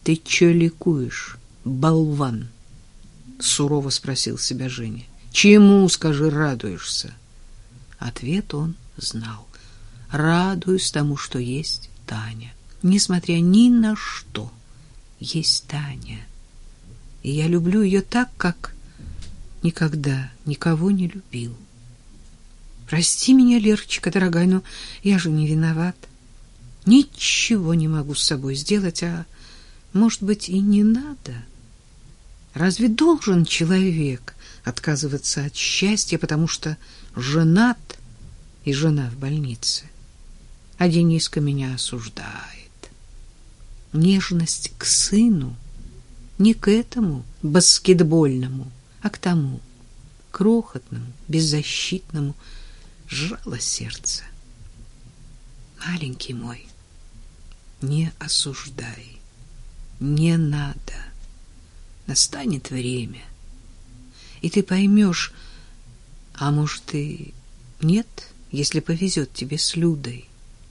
Ты чё ликуешь, болван? Сурово спросил себя Женя. Чему, скажи, радуешься? Ответ он знал. Радуюсь тому, что есть Таня. Несмотря ни на что, есть Таня. И я люблю ее так, как никогда никого не любил. Прости меня, Лерочка, дорогая, но я же не виноват. Ничего не могу с собой сделать, а, может быть, и не надо. Разве должен человек отказываться от счастья, потому что женат и жена в больнице? А Дениска меня осуждает. Нежность к сыну не к этому баскетбольному, а к тому крохотному, беззащитному, сжало сердце. Маленький мой, не осуждай, не надо. Настанет время, и ты поймешь, а может и нет, если повезет тебе с Людой.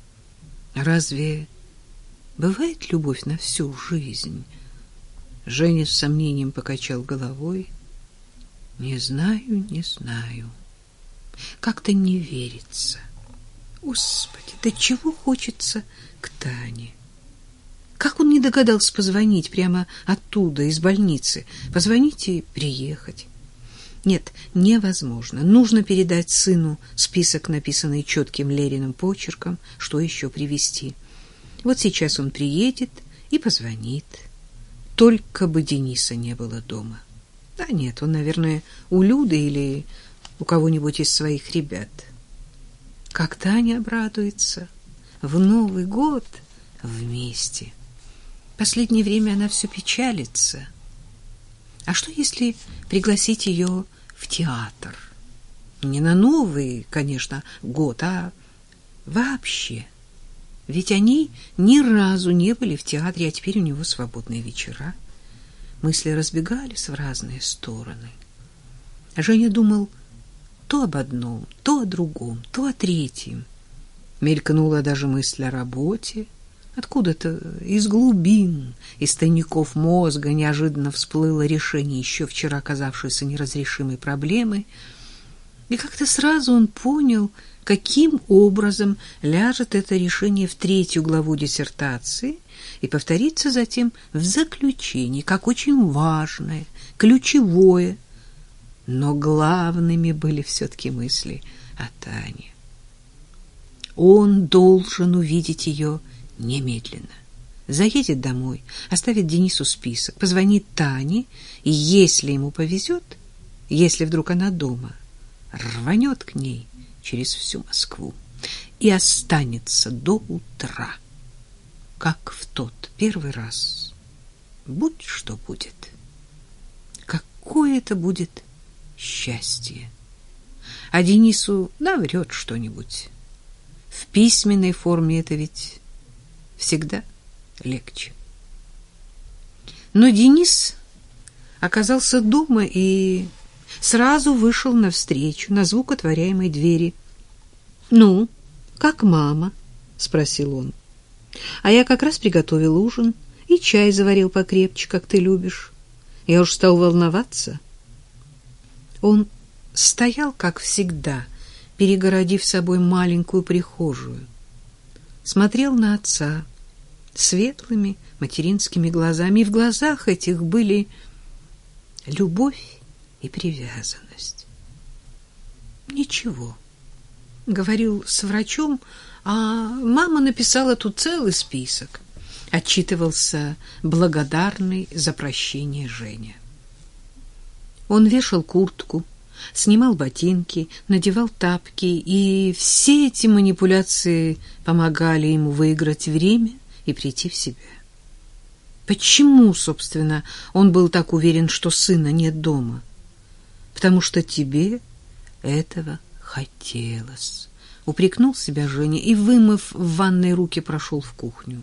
Разве бывает любовь на всю жизнь? Женя с сомнением покачал головой. Не знаю, не знаю. Как-то не верится. Господи, да чего хочется к Тане? Как он не догадался позвонить прямо оттуда, из больницы? Позвонить и приехать. Нет, невозможно. Нужно передать сыну список, написанный четким Лериным почерком, что еще привезти. Вот сейчас он приедет и позвонит. Только бы Дениса не было дома. Да нет, он, наверное, у Люды или у кого-нибудь из своих ребят. Как Таня обрадуется. В Новый год вместе. Последнее время она все печалится. А что, если пригласить ее в театр? Не на Новый, конечно, год, а вообще. Ведь они ни разу не были в театре, а теперь у него свободные вечера. Мысли разбегались в разные стороны. Женя думал то об одном, то о другом, то о третьем. Мелькнула даже мысль о работе. Откуда-то из глубин, из тайников мозга неожиданно всплыло решение еще вчера казавшейся неразрешимой проблемы. И как-то сразу он понял, каким образом ляжет это решение в 3-ю главу диссертации и повторится затем в заключении, как очень важное, ключевое. Но главными были все-таки мысли о Тане. Он должен увидеть ее немедленно. Заедет домой, оставит Денису список, позвонит Тане, и если ему повезет, если вдруг она дома, рванет к ней через всю Москву и останется до утра, как в тот первый раз. Будь что будет. Какое это будет счастье. А Денису наврет что-нибудь. В письменной форме это ведь всегда легче. Но Денис оказался дома и сразу вышел навстречу на звук отворяемой двери. «Ну, как мама?» — спросил он. «А я как раз приготовил ужин и чай заварил покрепче, как ты любишь. Я уж стал волноваться». Он стоял, как всегда, перегородив собой маленькую прихожую. Смотрел на отца светлыми материнскими глазами, и в глазах этих были любовь и привязанность. «Ничего», — говорил с врачом, а мама написала тут целый список. Отчитывался благодарный за прощение Женя. Он вешал куртку, снимал ботинки, надевал тапки, и все эти манипуляции помогали ему выиграть время и прийти в себя. Почему, собственно, он был так уверен, что сына нет дома? Потому что тебе этого хотелось. Упрекнул себя Женя и, вымыв в ванной руки, прошел в кухню.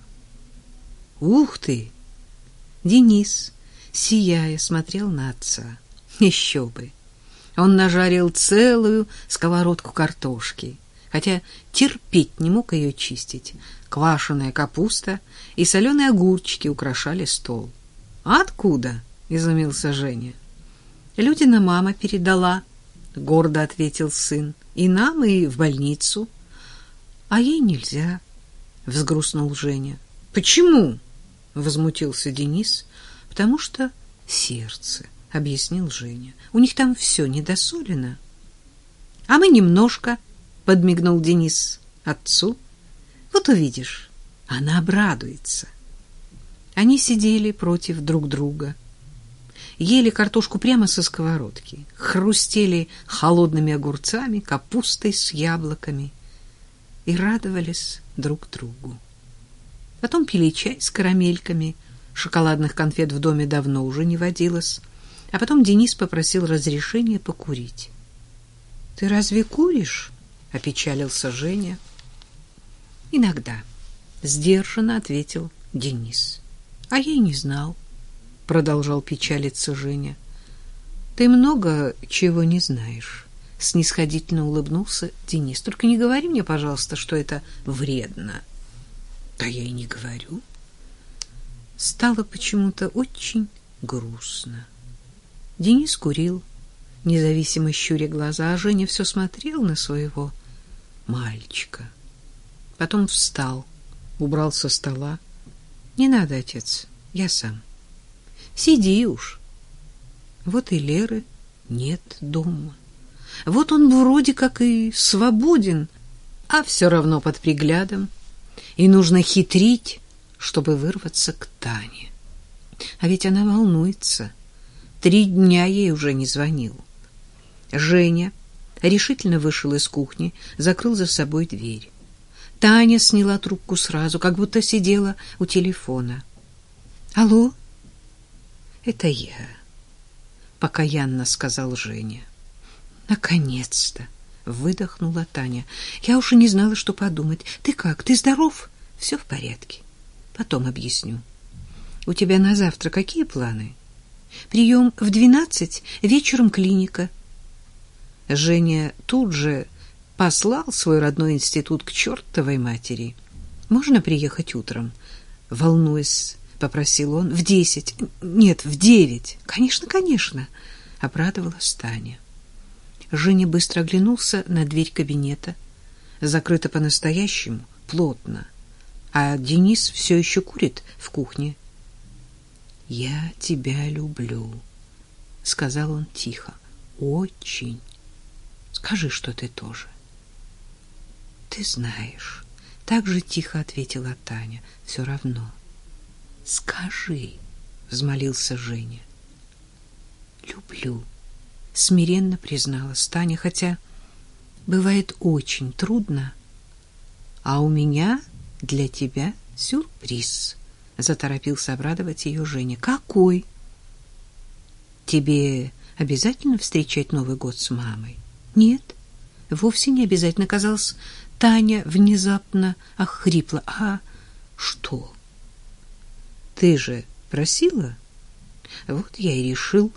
Ух ты! Денис, сияя, смотрел на отца. Еще бы! Он нажарил целую сковородку картошки, хотя терпеть не мог ее чистить. Квашеная капуста и соленые огурчики украшали стол. «Откуда?» — изумился Женя. «Людина мама передала», — гордо ответил сын. «И нам, и в больницу». «А ей нельзя», — взгрустнул Женя. «Почему?» — возмутился Денис. «Потому что сердце», — объяснил Женя. «У них там все недосолено». «А мы немножко», — подмигнул Денис отцу. «Вот увидишь, она обрадуется». Они сидели против друг друга, ели картошку прямо со сковородки, хрустели холодными огурцами, капустой с яблоками и радовались друг другу. Потом пили чай с карамельками, шоколадных конфет в доме давно уже не водилось, а потом Денис попросил разрешения покурить. «Ты разве куришь?» — опечалился Женя. «Иногда», — сдержанно ответил Денис. «А я и не знал», — продолжал печалиться Женя. «Ты много чего не знаешь», — снисходительно улыбнулся Денис. «Только не говори мне, пожалуйста, что это вредно». «Да я и не говорю». Стало почему-то очень грустно. Денис курил, независимо щуря глаза, а Женя все смотрел на своего мальчика. Потом встал, убрал со стола. «Не надо, отец, я сам». «Сиди уж». Вот и Леры нет дома. Вот он вроде как и свободен, а все равно под приглядом. И нужно хитрить, чтобы вырваться к Тане. А ведь она волнуется. 3 дня ей уже не звонил. Женя решительно вышел из кухни, закрыл за собой дверь. Таня сняла трубку сразу, как будто сидела у телефона. «Алло?» «Это я», — покаянно сказал Женя. «Наконец-то!» — выдохнула Таня. «Я уже не знала, что подумать. Ты как? Ты здоров?» «Все в порядке. Потом объясню. У тебя на завтра какие планы?» «Прием в 12, вечером клиника». Женя тут же послал свой родной институт к чертовой матери. «Можно приехать утром?» Волнуясь, попросил он. «В 10. Нет, в 9. Конечно, конечно», — обрадовалась Таня. Женя быстро оглянулся на дверь кабинета. Закрыта по-настоящему, плотно. А Денис все еще курит в кухне. «Я тебя люблю», — сказал он тихо. «Очень. Скажи, что ты тоже». «Ты знаешь», — так же тихо ответила Таня. «Все равно». «Скажи», — взмолился Женя. «Люблю», — смиренно призналась Таня, хотя бывает очень трудно. «А у меня для тебя сюрприз», — заторопился обрадовать ее Женя. «Какой?» «Тебе обязательно встречать Новый год с мамой?» «Нет, вовсе не обязательно», — казалось. Таня внезапно охрипла. «А что?» «Ты же просила?» «Вот я и решил».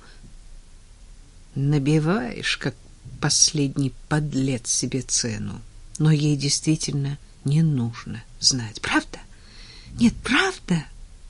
Набиваешь, как последний подлец, себе цену. Но ей действительно не нужно знать. Правда? Нет, правда?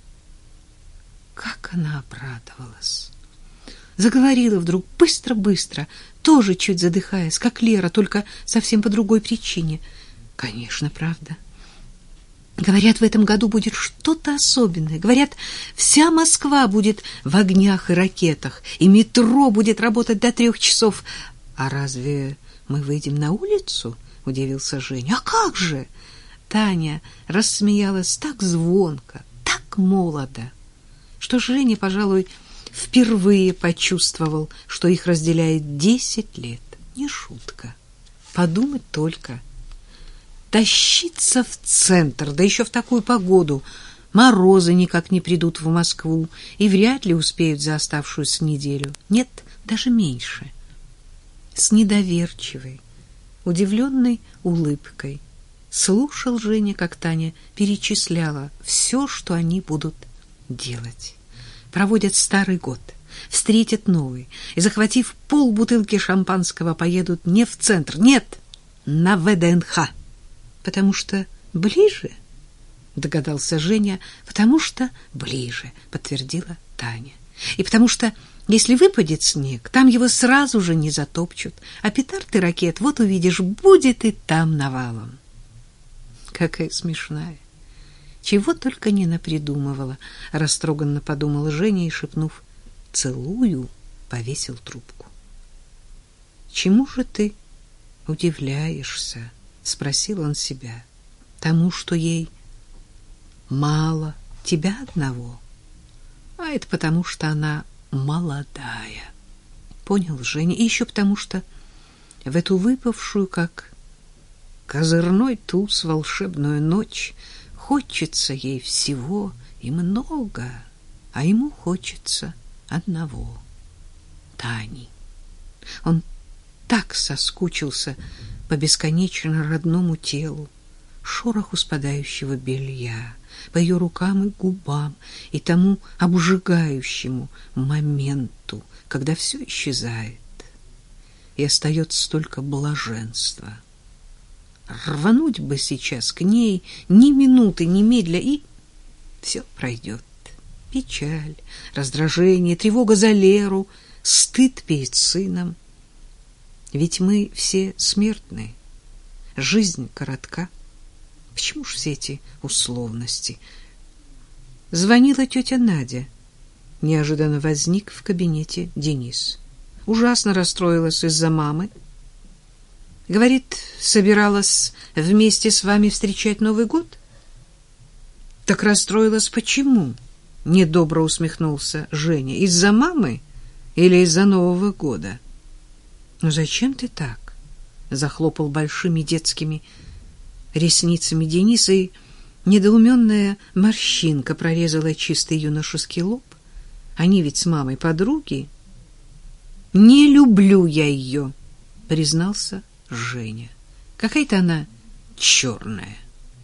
Как она обрадовалась. Заговорила вдруг быстро-быстро, тоже чуть задыхаясь, как Лера, только совсем по другой причине. Конечно, правда. Говорят, в этом году будет что-то особенное. Говорят, вся Москва будет в огнях и ракетах, и метро будет работать до 3 часов. А разве мы выйдем на улицу? Удивился Женя. А как же? Таня рассмеялась так звонко, так молодо, что Женя, пожалуй, впервые почувствовал, что их разделяет 10 лет. Не шутка. Подумать только. Тащиться в центр, да еще в такую погоду. Морозы никак не придут в Москву и вряд ли успеют за оставшуюся неделю. Нет, даже меньше. С недоверчивой, удивленной улыбкой слушал Женя, как Таня перечисляла все, что они будут делать. Проводят старый год, встретят новый и, захватив полбутылки шампанского, поедут не в центр, нет, на ВДНХ. Потому что ближе, догадался Женя. Потому что ближе, подтвердила Таня. И потому что, если выпадет снег, там его сразу же не затопчут. А петард и ракет, вот увидишь, будет и там навалом. Какая смешная. Чего только не напридумывала, растроганно подумала Женя и, шепнув «целую», повесил трубку. «Чему же ты удивляешься?» — спросил он себя. «Тому, что ей мало тебя одного? А это потому, что она молодая». Понял Женя. И еще потому, что в эту выпавшую, как козырной туз, волшебную ночь хочется ей всего и много, а ему хочется одного — Тани. Он так соскучился по бесконечно родному телу, шороху спадающего белья, по ее рукам и губам и тому обжигающему моменту, когда все исчезает, и остается только блаженство. Рвануть бы сейчас к ней ни минуты, ни медля, и все пройдет. Печаль, раздражение, тревога за Леру, стыд перед сыном. Ведь мы все смертны. Жизнь коротка. Почему ж все эти условности? Звонила тетя Надя. Неожиданно возник в кабинете Денис. Ужасно расстроилась из-за мамы. Говорит, собиралась вместе с вами встречать Новый год? Так расстроилась почему? Недобро усмехнулся Женя. Из-за мамы или из-за Нового года? Ну зачем ты так? Захлопал большими детскими ресницами Денис, и недоуменная морщинка прорезала чистый юношеский лоб. Они ведь с мамой подруги. Не люблю я ее, признался Женя. Какая-то она черная.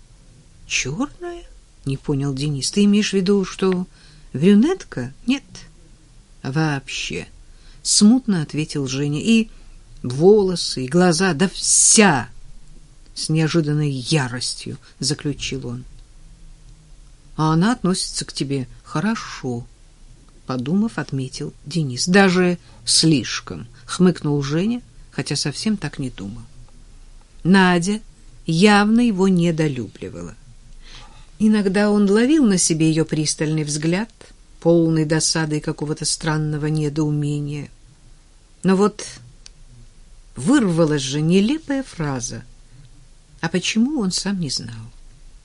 Черная? Не понял Денис. Ты имеешь в виду, что брюнетка? Нет. Вообще. Смутно ответил Женя. И волосы, и глаза, да вся. С неожиданной яростью заключил он. А она относится к тебе хорошо, подумав, отметил Денис. Даже слишком, хмыкнул Женя, хотя совсем так не думал. Надя явно его недолюбливала. Иногда он ловил на себе ее пристальный взгляд, полный досады и какого-то странного недоумения. Но вот вырвалась же нелепая фраза. А почему, он сам не знал.